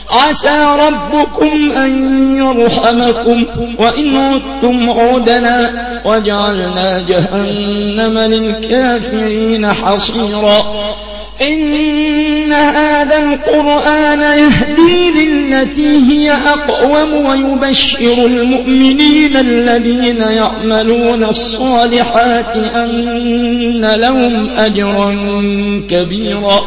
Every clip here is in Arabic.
عسى ربكم أن يرحمكم وإن عدتم عودنا وجعلنا جهنم للكافرين حصيرا إن هذا القرآن يهدي للتي هي أقوم ويبشر المؤمنين الذين يعملون الصالحات أن لهم أجرا كبيرا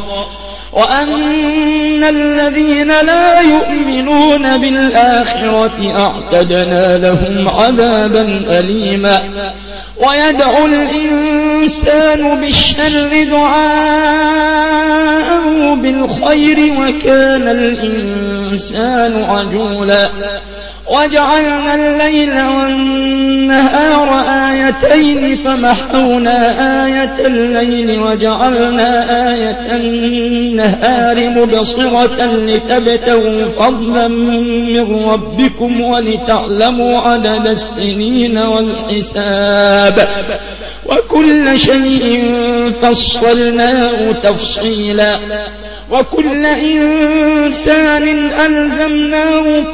وأن الذين لا يؤمنون بالآخرة أعتدنا لهم عذابا أليما ويدعو الإنسان بالشر دعاءه بالخير وكان الإنسان عجولا وجعلنا الليل والنهار آيتين فمحونا آية الليل وجعلنا آية النهار مبصرة لتبتغوا فضلا من ربكم ولتعلموا عدد السنين والحساب وكل شيء فصلناه تفصيلا وكل إنسان ألزمناه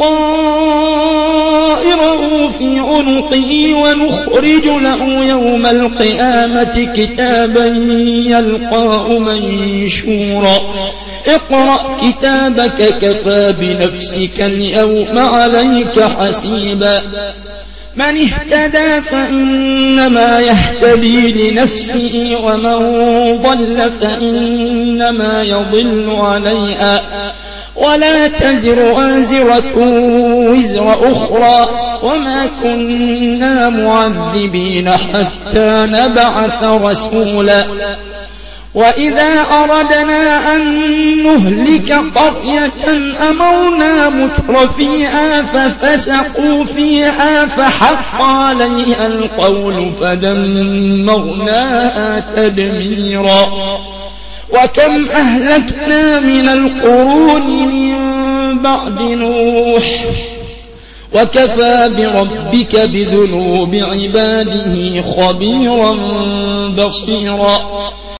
طائره في عنقه ونخرج له يوم القيامة كتابا يلقاه منشورا اقرأ كتابك كفى بنفسك اليوم عليك حسيبا من اهتدى فإنما يهتدي لنفسه ومن ضل فإنما يضل عليها ولا تزر وازرة وزر أخرى وما كنا معذبين حتى نبعث رسولا وإذا أردنا أن نهلك قرية أمرنا مترفيها ففسقوا فيها فحق عليها القول فدمرناها تدميرا وكم أهلكنا من القرون من بعد نوح وكفى بربك بذنوب عباده خبيرا بصيرا